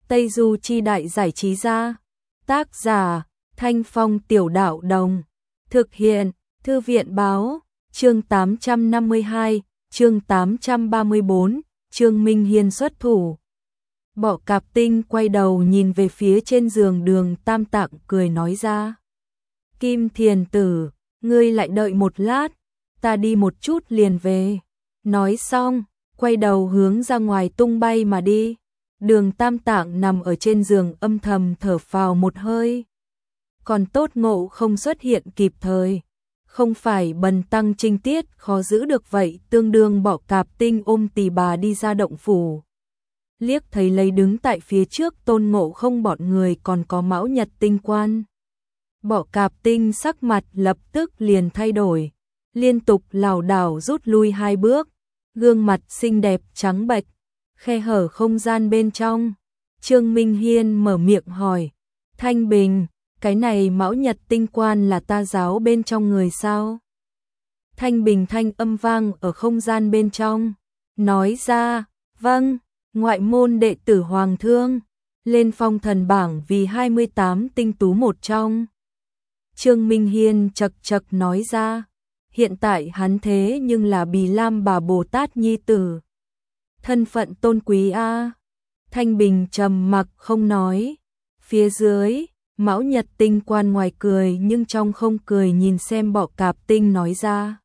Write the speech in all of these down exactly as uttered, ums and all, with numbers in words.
Tây Du Chi Đại Giải Trí Gia. Tác giả Thanh Phong Tiểu Đạo Đồng. Thực hiện Thư viện Báo. Chương tám trăm năm mươi hai, chương tám trăm ba mươi tư, Trương Minh Hiên xuất thủ. Bọ Cạp Tinh quay đầu nhìn về phía trên giường Đường Tam Tạng cười nói ra. Kim Thiền Tử, ngươi lại đợi một lát, ta đi một chút liền về. Nói xong, quay đầu hướng ra ngoài tung bay mà đi. Đường Tam Tạng nằm ở trên giường âm thầm thở phào một hơi. Còn tốt Ngộ không xuất hiện kịp thời. Không phải bần tăng trinh tiết khó giữ được vậy, tương đương Bọ Cạp Tinh ôm Tỳ Bà đi ra động phủ. Liếc thấy lấy đứng tại phía trước Tôn Ngộ không bọn người còn có Mão Nhật Tinh Quan. Bọ Cạp Tinh sắc mặt lập tức liền thay đổi, liên tục lảo đảo rút lui hai bước, gương mặt xinh đẹp trắng bệch, khe hở không gian bên trong. Trương Minh Hiên mở miệng hỏi, Thanh Bình, cái này Mão Nhật Tinh Quan là ta giáo bên trong người sao? Thanh Bình thanh âm vang ở không gian bên trong, nói ra, vâng, ngoại môn đệ tử Hoàng Thương, lên phong thần bảng vì hai mươi tám tinh tú một trong. Trương Minh Hiên chật chật nói ra, hiện tại hắn thế nhưng là Bì Lam Bà Bồ Tát nhi tử. Thân phận tôn quý a. Thanh Bình trầm mặc không nói. Phía dưới, Mão Nhật Tinh Quan ngoài cười nhưng trong không cười nhìn xem Bọ Cạp Tinh nói ra.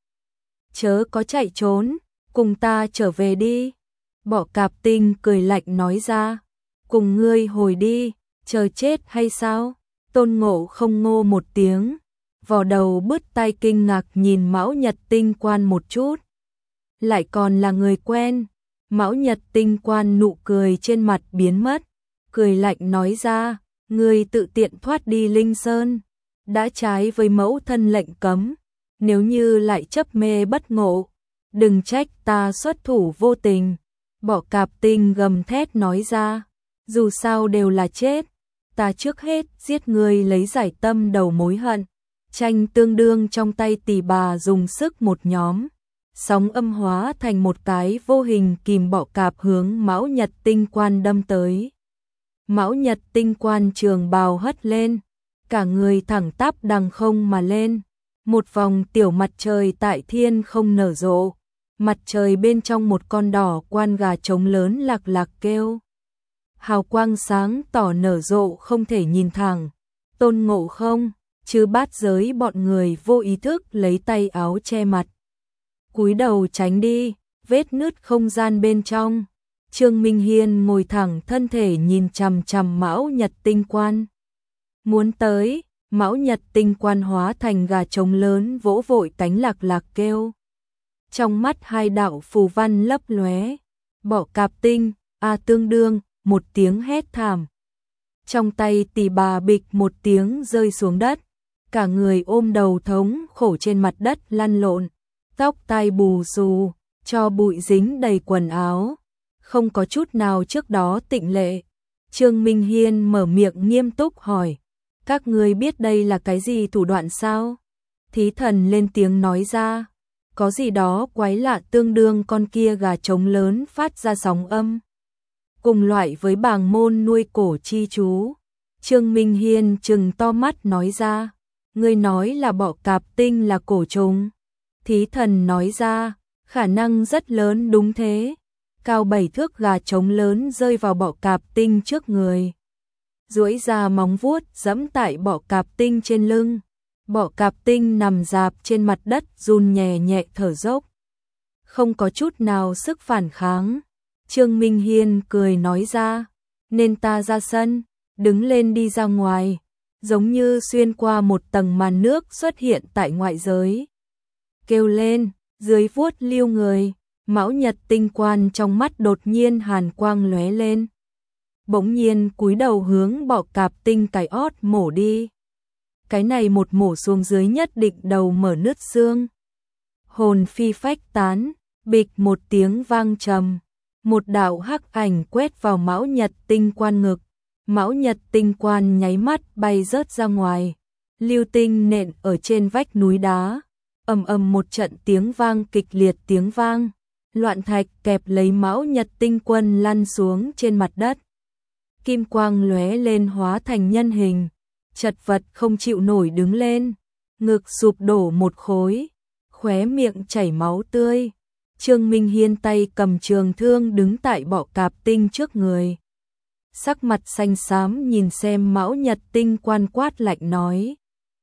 Chớ có chạy trốn, cùng ta trở về đi. Bọ Cạp Tinh cười lạnh nói ra, cùng ngươi hồi đi, chờ chết hay sao? Tôn Ngộ không ngô một tiếng, vò đầu bứt tai kinh ngạc nhìn Mão Nhật Tinh Quan một chút. Lại còn là người quen. Mão Nhật Tinh Quan nụ cười trên mặt biến mất, cười lạnh nói ra, ngươi tự tiện thoát đi Linh Sơn, đã trái với mẫu thân lệnh cấm, nếu như lại chấp mê bất ngộ, đừng trách ta xuất thủ vô tình. Bọ Cạp Tinh gầm thét nói ra, dù sao đều là chết, ta trước hết giết ngươi lấy giải tâm đầu mối hận. Tranh tương đương trong tay Tỳ Bà dùng sức một nhóm, sóng âm hóa thành một cái vô hình kìm Bọ Cạp hướng Mão Nhật Tinh Quan đâm tới. Mão Nhật Tinh Quan trường bào hất lên, cả người thẳng tắp đằng không mà lên, một vòng tiểu mặt trời tại thiên không nở rộ, mặt trời bên trong một con đỏ quan gà trống lớn lạc lạc kêu. Hào quang sáng tỏ nở rộ không thể nhìn thẳng. Tôn Ngộ không, chứ bát giới bọn người vô ý thức lấy tay áo che mặt, cúi đầu tránh đi, vết nứt không gian bên trong. Trương Minh Hiên ngồi thẳng thân thể nhìn chằm chằm Mão Nhật Tinh Quan. Muốn tới, Mão Nhật Tinh Quan hóa thành gà trống lớn vỗ vội cánh lạc lạc kêu. Trong mắt hai đạo phù văn lấp lóe, Bọ Cạp Tinh, a tương đương, một tiếng hét thảm. Trong tay Tỳ Bà bịch một tiếng rơi xuống đất, cả người ôm đầu thống khổ trên mặt đất lăn lộn, tóc tai bù xù, cho bụi dính đầy quần áo, không có chút nào trước đó tịnh lệ. Trương Minh Hiên mở miệng nghiêm túc hỏi, các ngươi biết đây là cái gì thủ đoạn sao? Thí Thần lên tiếng nói ra, có gì đó quái lạ, tương đương con kia gà trống lớn phát ra sóng âm, cùng loại với bàng môn nuôi cổ chi chú. Trương Minh Hiên trừng to mắt nói ra, ngươi nói là Bọ Cạp Tinh là cổ trùng? Thí Thần nói ra, khả năng rất lớn đúng thế. Cao bảy thước gà trống lớn rơi vào Bọ Cạp Tinh trước người, duỗi ra móng vuốt giẫm tại Bọ Cạp Tinh trên lưng. Bọ Cạp Tinh nằm rạp trên mặt đất run nhẹ nhẹ thở dốc, không có chút nào sức phản kháng. Trương Minh Hiên cười nói ra, nên ta ra sân, đứng lên đi ra ngoài, giống như xuyên qua một tầng màn nước xuất hiện tại ngoại giới. Kêu lên, dưới vuốt lưu người, Mão Nhật Tinh Quan trong mắt đột nhiên hàn quang lóe lên, bỗng nhiên cúi đầu hướng Bọ Cạp Tinh cái ót mổ đi. Cái này một mổ xuống dưới nhất định đầu mở nứt xương, hồn phi phách tán. Bịch một tiếng vang trầm, một đạo hắc ảnh quét vào Mão Nhật Tinh Quan ngực, Mão Nhật Tinh Quan nháy mắt bay rớt ra ngoài, lưu tinh nện ở trên vách núi đá, ầm ầm một trận tiếng vang kịch liệt tiếng vang, loạn thạch kẹp lấy Mão Nhật Tinh Quân lăn xuống trên mặt đất. kim quang lóe lên hóa thành nhân hình, chật vật không chịu nổi đứng lên, ngực sụp đổ một khối, khóe miệng chảy máu tươi. Trương Minh Hiên tay cầm trường thương đứng tại Bọ Cạp Tinh trước người. Sắc mặt xanh xám nhìn xem Mão Nhật Tinh Quan quát lạnh nói.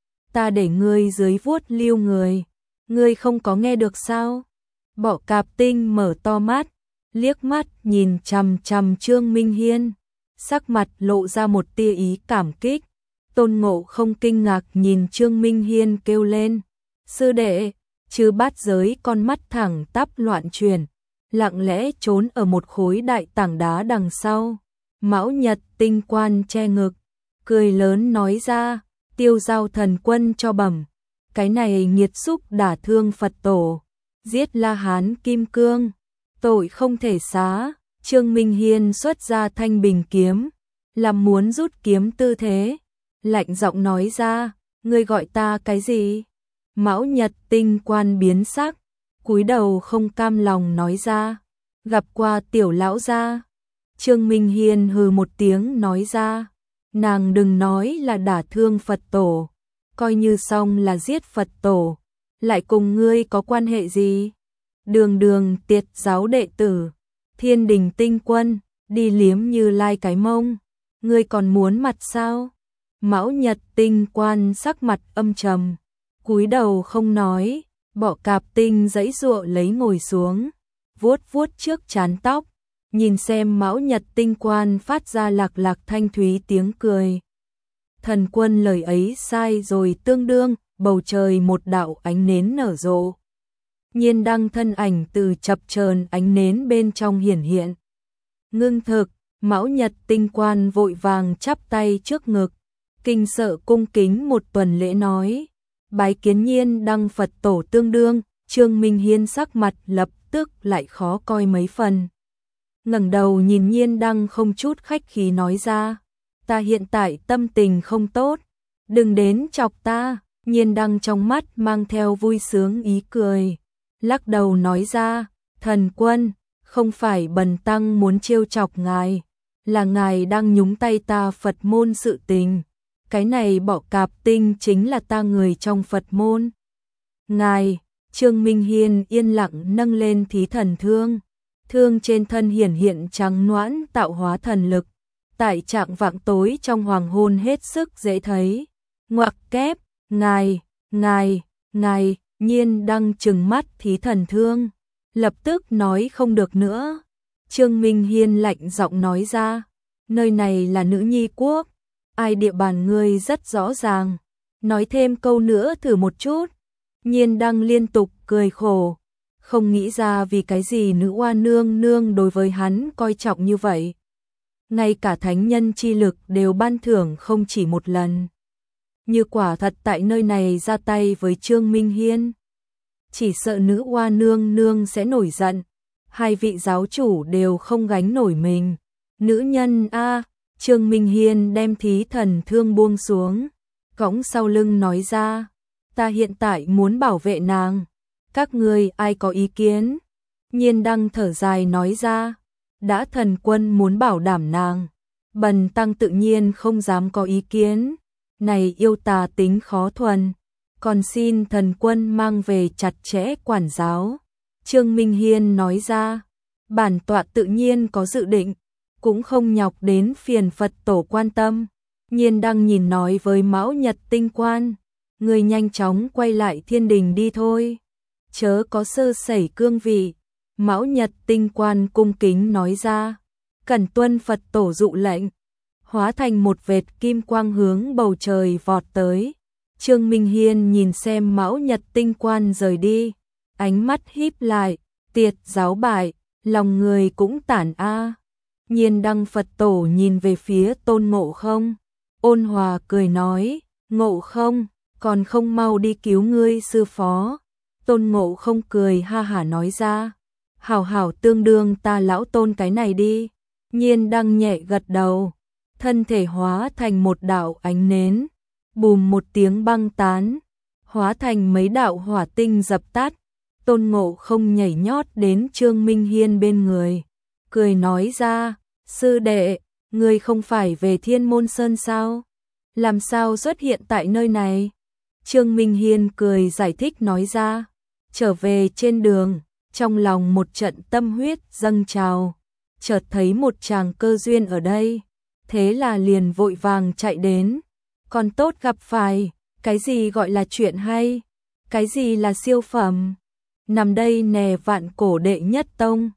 Ta để ngươi dưới vuốt lưu người, ngươi không có nghe được sao? Bọ Cạp Tinh mở to mắt, liếc mắt nhìn chằm chằm Trương Minh Hiên, sắc mặt lộ ra một tia ý cảm kích. Tôn Ngộ không kinh ngạc nhìn Trương Minh Hiên kêu lên. Sư đệ, Chư Bát Giới con mắt thẳng tắp loạn chuyển, lặng lẽ trốn ở một khối đại tảng đá đằng sau. Mão Nhật Tinh Quan che ngực, cười lớn nói ra, Tiêu Giao Thần Quân cho bẩm, cái này nghiệt xúc đả thương Phật tổ, giết La Hán Kim Cương, tội không thể xá. Trương Minh Hiên xuất ra thanh bình kiếm, làm muốn rút kiếm tư thế, lạnh giọng nói ra, ngươi gọi ta cái gì? Mão Nhật Tinh Quan biến sắc, cúi đầu không cam lòng nói ra, gặp qua tiểu lão gia. Trương Minh Hiên hừ một tiếng nói ra, nàng đừng nói là đả thương Phật tổ, coi như xong là giết Phật tổ, lại cùng ngươi có quan hệ gì? Đường đường Tiệt giáo đệ tử, Thiên Đình Tinh Quân, đi liếm Như Lai cái mông, ngươi còn muốn mặt sao? Mão Nhật Tinh Quan sắc mặt âm trầm, cúi đầu không nói. Bọ Cạp Tinh giãy giụa lấy ngồi xuống, vuốt vuốt trước trán tóc, nhìn xem Mão Nhật Tinh Quan phát ra lạc lạc thanh thúy tiếng cười. Thần quân lời ấy sai rồi, tương đương, bầu trời một đạo ánh nến nở rộ. Nhiên đăng thân ảnh từ chập chờn ánh nến bên trong hiển hiện. Ngưng thực, Mão Nhật Tinh Quan vội vàng chắp tay trước ngực, kinh sợ cung kính một tuần lễ nói, bái kiến Nhiên đăng Phật tổ tương đương. Trương Minh Hiên sắc mặt lập tức lại khó coi mấy phần. Ngẩng đầu nhìn Nhiên đăng không chút khách khí nói ra, ta hiện tại tâm tình không tốt, đừng đến chọc ta. Nhiên đăng trong mắt mang theo vui sướng ý cười, lắc đầu nói ra, thần quân, không phải bần tăng muốn trêu chọc ngài, là ngài đang nhúng tay ta Phật môn sự tình. Cái này Bọ Cạp Tinh chính là ta người trong Phật môn. Ngài, Trương Minh Hiên yên lặng nâng lên thí thần thương, thương trên thân hiển hiện trắng noãn tạo hóa thần lực, tại trạng vạng tối trong hoàng hôn hết sức dễ thấy. Ngoặc kép, ngài, ngài, ngài. Nhiên đăng trừng mắt thí thần thương, lập tức nói không được nữa. Trương Minh Hiên lạnh giọng nói ra, nơi này là nữ nhi quốc, ai địa bàn ngươi rất rõ ràng, nói thêm câu nữa thử một chút. Nhiên đăng liên tục cười khổ, không nghĩ ra vì cái gì nữ oa nương nương đối với hắn coi trọng như vậy. Ngay cả thánh nhân chi lực đều ban thưởng không chỉ một lần. Như quả thật tại nơi này ra tay với Trương Minh Hiên, chỉ sợ nữ oa nương nương sẽ nổi giận, hai vị giáo chủ đều không gánh nổi mình. Nữ nhân a. Trương Minh Hiên đem thí thần thương buông xuống, cõng sau lưng nói ra, ta hiện tại muốn bảo vệ nàng, các ngươi ai có ý kiến? Nhiên đăng thở dài nói ra, đã thần quân muốn bảo đảm nàng, bần tăng tự nhiên không dám có ý kiến. Này yêu tà tính khó thuần, còn xin thần quân mang về chặt chẽ quản giáo. Trương Minh Hiên nói ra, bản tọa tự nhiên có dự định, cũng không nhọc đến phiền Phật tổ quan tâm. Nhiên đăng nhìn nói với Mão Nhật Tinh Quan, người nhanh chóng quay lại thiên đình đi thôi, chớ có sơ sẩy cương vị. Mão Nhật Tinh Quan cung kính nói ra, cẩn tuân Phật tổ dụ lệnh, hóa thành một vệt kim quang hướng bầu trời vọt tới. Trương Minh Hiên nhìn xem Mão Nhật Tinh Quan rời đi, ánh mắt híp lại, Tiệt giáo bại, lòng người cũng tản a. Nhiên đăng Phật tổ nhìn về phía Tôn Ngộ Không, ôn hòa cười nói, Ngộ Không, còn không mau đi cứu ngươi sư phó. Tôn Ngộ Không cười ha hả nói ra, hảo hảo tương đương ta lão Tôn cái này đi. Nhiên đăng nhẹ gật đầu, thân thể hóa thành một đạo ánh nến, bùm một tiếng băng tán, hóa thành mấy đạo hỏa tinh dập tắt. Tôn Ngộ Không nhảy nhót đến Trương Minh Hiên bên người, cười nói ra, sư đệ, Ngươi không phải về Thiên Môn Sơn sao? Làm sao xuất hiện tại nơi này? Trương Minh Hiên cười giải thích nói ra. Trở về trên đường, trong lòng một trận tâm huyết dâng trào, chợt thấy một chàng cơ duyên ở đây, thế là liền vội vàng chạy đến. Còn tốt gặp phải, cái gì gọi là chuyện hay, cái gì là siêu phẩm. Nằm đây nè, Vạn Cổ đệ nhất tông,